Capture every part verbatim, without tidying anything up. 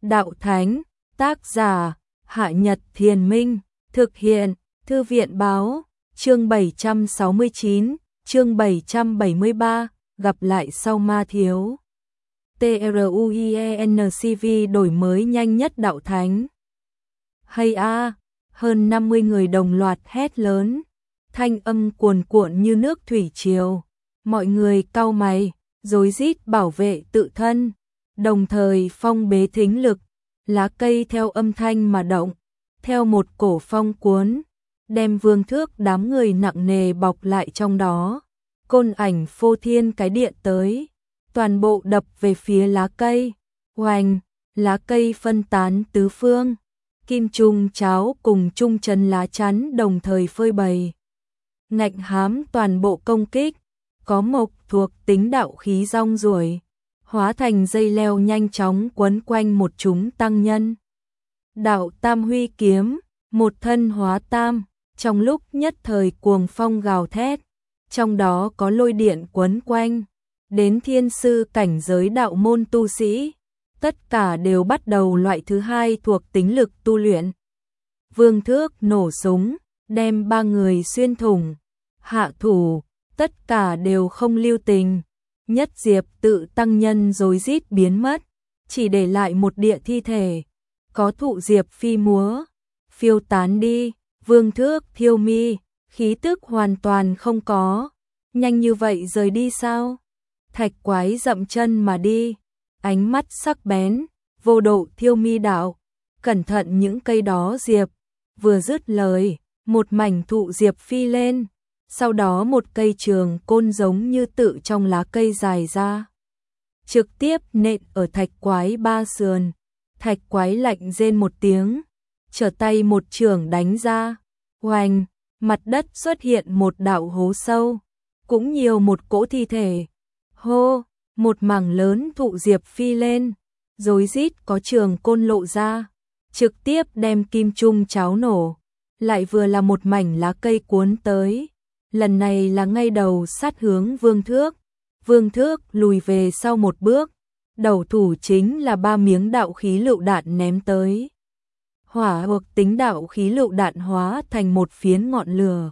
Đạo Thánh, tác giả, Hạ Nhật Thiền Minh, thực hiện, Thư viện Báo, chương bảy trăm sáu mươi chín, chương bảy trăm bảy mươi ba, gặp lại sau ma thiếu. TRUIENCV đổi mới nhanh nhất Đạo Thánh. Hay a, hơn năm mươi người đồng loạt hét lớn, thanh âm cuồn cuộn như nước thủy triều. Mọi người cau mày, rối rít bảo vệ tự thân, đồng thời phong bế thính lực, lá cây theo âm thanh mà động, theo một cổ phong cuốn, đem Vương Thước đám người nặng nề bọc lại trong đó. Côn ảnh phô thiên cái điện tới, toàn bộ đập về phía lá cây, oành, lá cây phân tán tứ phương, kim trung cháo cùng trung chân lá chắn đồng thời phơi bày. Ngạnh hám toàn bộ công kích, có mộc thuộc tính đạo khí rong ruổi, hóa thành dây leo nhanh chóng quấn quanh một chúng tăng nhân. Đạo Tam Huy kiếm, một thân hóa tam, trong lúc nhất thời cuồng phong gào thét, trong đó có lôi điện quấn quanh, đến thiên sư cảnh giới đạo môn tu sĩ, tất cả đều bắt đầu loại thứ hai thuộc tính lực tu luyện. Vương Thước nổ súng, đem ba người xuyên thủng, hạ thủ, tất cả đều không lưu tình. Nhất diệp tự tăng nhân rối rít biến mất, chỉ để lại một địa thi thể, có thụ diệp phi múa, phiêu tán đi. Vương Thước thiêu mi, khí tức hoàn toàn không có, nhanh như vậy rời đi sao? Thạch quái dậm chân mà đi, ánh mắt sắc bén, vô độ thiêu mi đạo, cẩn thận những cây đó diệp. Vừa dứt lời, một mảnh thụ diệp phi lên, sau đó một cây trường côn giống như tự trong lá cây dài ra, trực tiếp nện ở thạch quái ba sườn. Thạch quái lạnh rên một tiếng, trở tay một trường đánh ra, oành, mặt đất xuất hiện một đạo hố sâu, cũng nhiều một cỗ thi thể. Hô, một mảng lớn thụ diệp phi lên, rối rít có trường côn lộ ra, trực tiếp đem kim trung cháo nổ, lại vừa là một mảnh lá cây cuốn tới. Lần này là ngay đầu sát hướng Vương Thước. Vương Thước lùi về sau một bước, đầu thủ chính là ba miếng đạo khí lựu đạn ném tới. Hỏa hoặc tính đạo khí lựu đạn hóa thành một phiến ngọn lửa,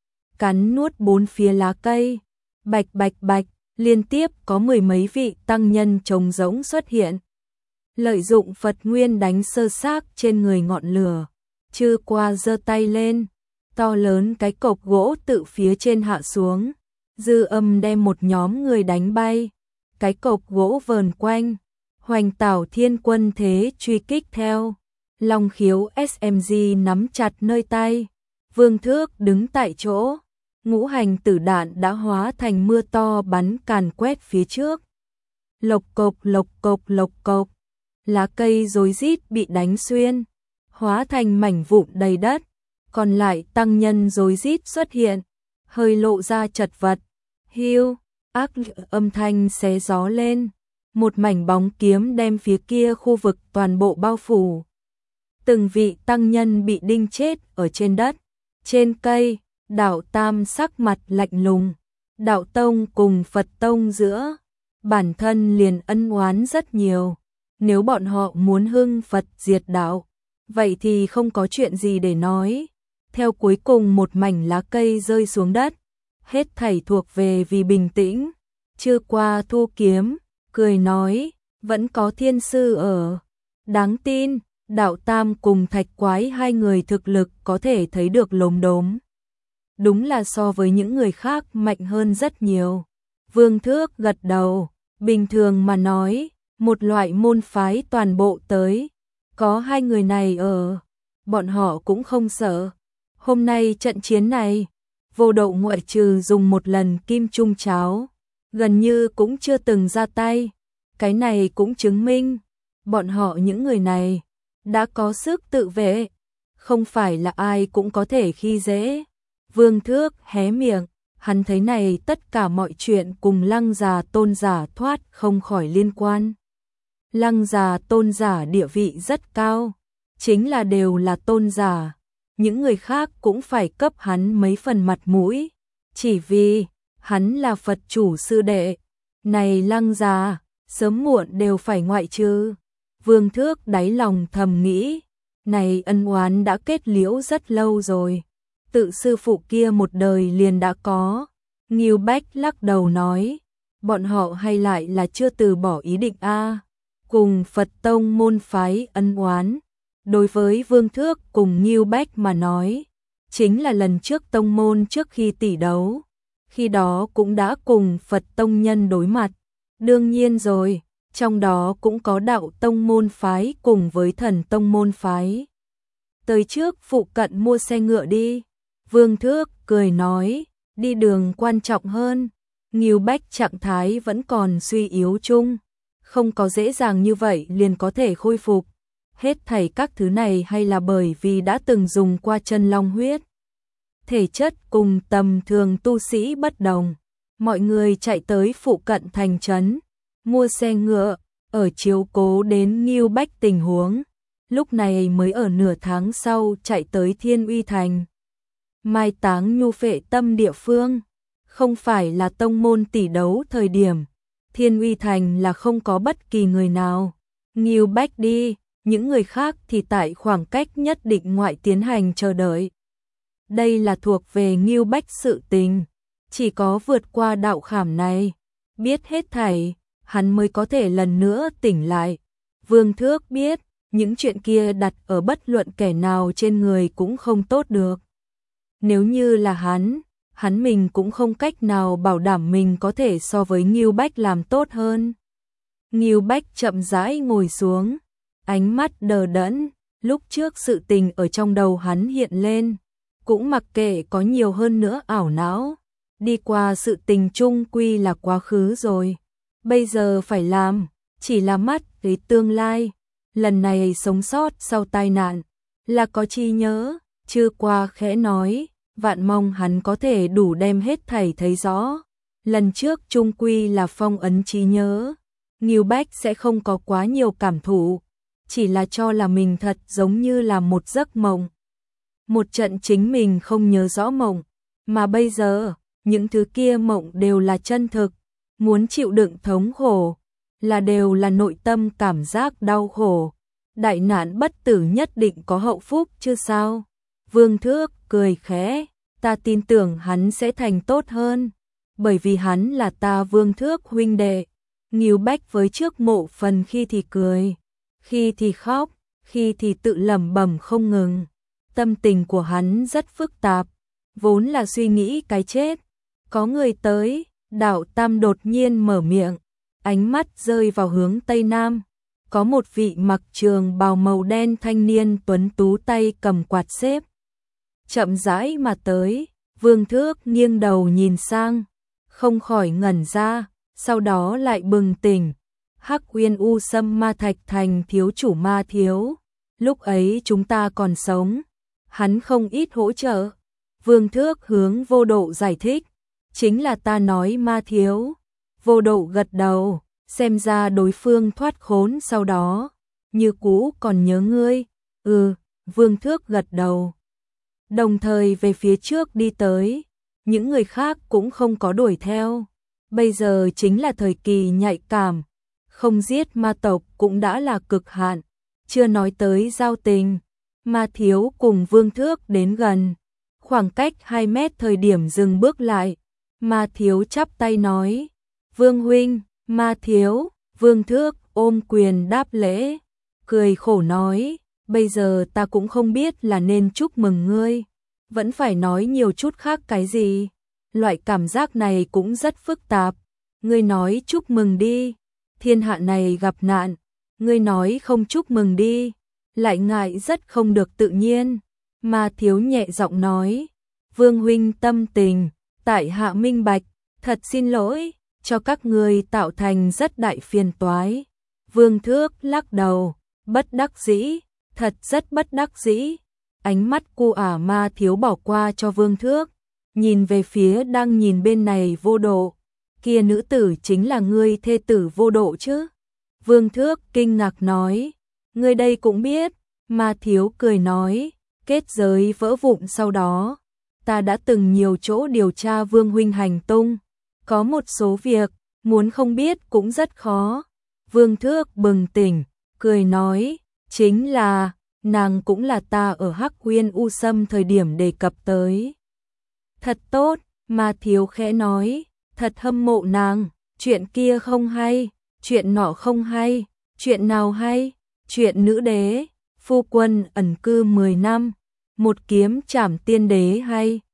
cắn nuốt bốn phía lá cây, bạch bạch bạch, liên tiếp có mười mấy vị tăng nhân trống rỗng xuất hiện. Lợi dụng Phật nguyên đánh sơ xác trên người ngọn lửa, Chư Qua giơ tay lên, to lớn cái cọc gỗ tự phía trên hạ xuống, dư âm đem một nhóm người đánh bay, cái cọc gỗ vờn quanh, Hoành Tảo Thiên Quân thế truy kích theo. Long Khiếu ét em giê nắm chặt nơi tay, Vương Thước đứng tại chỗ, ngũ hành tử đạn đã hóa thành mưa to bắn càn quét phía trước. Lộc cộc lộc cộc lộc cộc, lá cây rối rít bị đánh xuyên, hóa thành mảnh vụn đầy đất. Còn lại tăng nhân rối rít xuất hiện, hơi lộ ra chật vật. Hiu, ác âm thanh xé gió lên, một mảnh bóng kiếm đem phía kia khu vực toàn bộ bao phủ. Từng vị tăng nhân bị đinh chết ở trên đất, trên cây. Đạo Tam sắc mặt lạnh lùng, Đạo Tông cùng Phật Tông giữa bản thân liền ân oán rất nhiều, nếu bọn họ muốn hưng Phật diệt đạo, vậy thì không có chuyện gì để nói. Theo cuối cùng một mảnh lá cây rơi xuống đất, hết thảy thuộc về vì bình tĩnh. Chư Qua thu kiếm, cười nói, vẫn có thiên sư ở, đáng tin. Đạo Tam cùng Thạch Quái hai người thực lực có thể thấy được lốm đốm, đúng là so với những người khác mạnh hơn rất nhiều. Vương Thước gật đầu, bình thường mà nói, một loại môn phái toàn bộ tới, có hai người này ở, bọn họ cũng không sợ. Hôm nay trận chiến này, vô độ ngoại trừ dùng một lần kim trung cháo, gần như cũng chưa từng ra tay. Cái này cũng chứng minh, bọn họ những người này đã có sức tự vệ, không phải là ai cũng có thể khi dễ. Vương Thước hé miệng, hắn thấy này tất cả mọi chuyện cùng Lăng Già Tôn giả thoát không khỏi liên quan. Lăng Già Tôn giả địa vị rất cao, chính là đều là tôn giả, những người khác cũng phải cấp hắn mấy phần mặt mũi, chỉ vì hắn là Phật chủ sư đệ. Này Lăng Già, sớm muộn đều phải ngoại trừ. Vương Thước đáy lòng thầm nghĩ, này ân oán đã kết liễu rất lâu rồi, tự sư phụ kia một đời liền đã có. Ngưu Bách lắc đầu nói, bọn họ hay lại là chưa từ bỏ ý định a. Cùng Phật tông môn phái ân oán, đối với Vương Thước cùng Ngưu Bách mà nói, chính là lần trước tông môn trước khi tỷ đấu, khi đó cũng đã cùng Phật tông nhân đối mặt. Đương nhiên rồi, trong đó cũng có đạo tông môn phái cùng với thần tông môn phái. Tới trước phụ cận mua xe ngựa đi. Vương Thước cười nói, đi đường quan trọng hơn. Ngưu Bách trạng thái vẫn còn suy yếu chung, không có dễ dàng như vậy liền có thể khôi phục. Hết thảy các thứ này hay là bởi vì đã từng dùng qua chân long huyết. Thể chất cùng tầm thường tu sĩ bất đồng. Mọi người chạy tới phụ cận thành trấn, mua xe ngựa, ở chiếu cố đến Ngưu Bách tình huống. Lúc này mới ở nửa tháng sau chạy tới Thiên Uy Thành. Mai táng nhu phệ tâm địa phương, không phải là tông môn tỷ đấu thời điểm. Thiên Uy Thành là không có bất kỳ người nào. Ngưu Bách đi, những người khác thì tại khoảng cách nhất định ngoại tiến hành chờ đợi. Đây là thuộc về Ngưu Bách sự tình, chỉ có vượt qua đạo khảm này, biết hết thảy, hắn mới có thể lần nữa tỉnh lại. Vương Thước biết, những chuyện kia đặt ở bất luận kẻ nào trên người cũng không tốt được. Nếu như là hắn, hắn mình cũng không cách nào bảo đảm mình có thể so với Ngưu Bách làm tốt hơn. Ngưu Bách chậm rãi ngồi xuống, ánh mắt đờ đẫn, lúc trước sự tình ở trong đầu hắn hiện lên, cũng mặc kệ có nhiều hơn nữa ảo não, đi qua sự tình chung quy là quá khứ rồi. Bây giờ phải làm, chỉ là mắt thấy tương lai, lần này sống sót sau tai nạn, là có chi nhớ, chưa qua khẽ nói, vạn mong hắn có thể đủ đem hết thảy thấy rõ. Lần trước chung quy là phong ấn trí nhớ, Ngưu Bách sẽ không có quá nhiều cảm thụ, chỉ là cho là mình thật giống như là một giấc mộng. Một trận chính mình không nhớ rõ mộng, mà bây giờ, những thứ kia mộng đều là chân thực, muốn chịu đựng thống khổ, là đều là nội tâm cảm giác đau khổ. Đại nạn bất tử nhất định có hậu phúc chứ sao? Vương Thước cười khẽ, ta tin tưởng hắn sẽ thành tốt hơn, bởi vì hắn là ta Vương Thước huynh đệ. Ngưu Bách với trước mộ phần khi thì cười, khi thì khóc, khi thì tự lẩm bẩm không ngừng. Tâm tình của hắn rất phức tạp, vốn là suy nghĩ cái chết. Có người tới, Đạo Tam đột nhiên mở miệng, ánh mắt rơi vào hướng Tây Nam. Có một vị mặc trường bào màu đen thanh niên tuấn tú tay cầm quạt xếp. Chậm rãi mà tới, Vương Thước nghiêng đầu nhìn sang, không khỏi ngẩn ra, sau đó lại bừng tỉnh. Hắc Uyên U Sâm Ma Thạch Thành thiếu chủ Ma Thiếu, lúc ấy chúng ta còn sống, hắn không ít hỗ trợ. Vương Thước hướng Vô Độ giải thích, chính là ta nói Ma Thiếu. Vô Độ gật đầu, xem ra đối phương thoát khốn sau đó, như cũ còn nhớ ngươi. Ừ, Vương Thước gật đầu, đồng thời về phía trước đi tới, những người khác cũng không có đuổi theo. Bây giờ chính là thời kỳ nhạy cảm, không giết ma tộc cũng đã là cực hạn, chưa nói tới giao tình. Ma Thiếu cùng Vương Thước đến gần, khoảng cách hai mét thời điểm dừng bước lại. Ma Thiếu chắp tay nói, Vương huynh. Ma Thiếu, Vương Thước ôm quyền đáp lễ, cười khổ nói, bây giờ ta cũng không biết là nên chúc mừng ngươi, vẫn phải nói nhiều chút khác cái gì. Loại cảm giác này cũng rất phức tạp. Ngươi nói chúc mừng đi, thiên hạ này gặp nạn, ngươi nói không chúc mừng đi, lại ngại rất không được tự nhiên. Ma Thiếu nhẹ giọng nói, Vương huynh tâm tình, tại hạ minh bạch, thật xin lỗi, cho các ngươi tạo thành rất đại phiền toái. Vương Thước lắc đầu, bất đắc dĩ, thật rất bất đắc dĩ. Ánh mắt cu ả Ma Thiếu bỏ qua cho Vương Thước, nhìn về phía đang nhìn bên này Vô Độ. Kia nữ tử chính là ngươi thê tử Vô Độ chứ? Vương Thước kinh ngạc nói, ngươi đây cũng biết. Ma Thiếu cười nói, kết giới vỡ vụn sau đó, ta đã từng nhiều chỗ điều tra Vương huynh hành tung, có một số việc muốn không biết cũng rất khó. Vương Thước bừng tỉnh, cười nói, chính là, nàng cũng là ta ở Hắc Uyên U Sâm thời điểm đề cập tới. Thật tốt, Ma Thiếu khẽ nói, thật hâm mộ nàng, chuyện kia không hay, chuyện nọ không hay, chuyện nào hay, chuyện nữ đế, phu quân ẩn cư mười năm, một kiếm trảm tiên đế hay.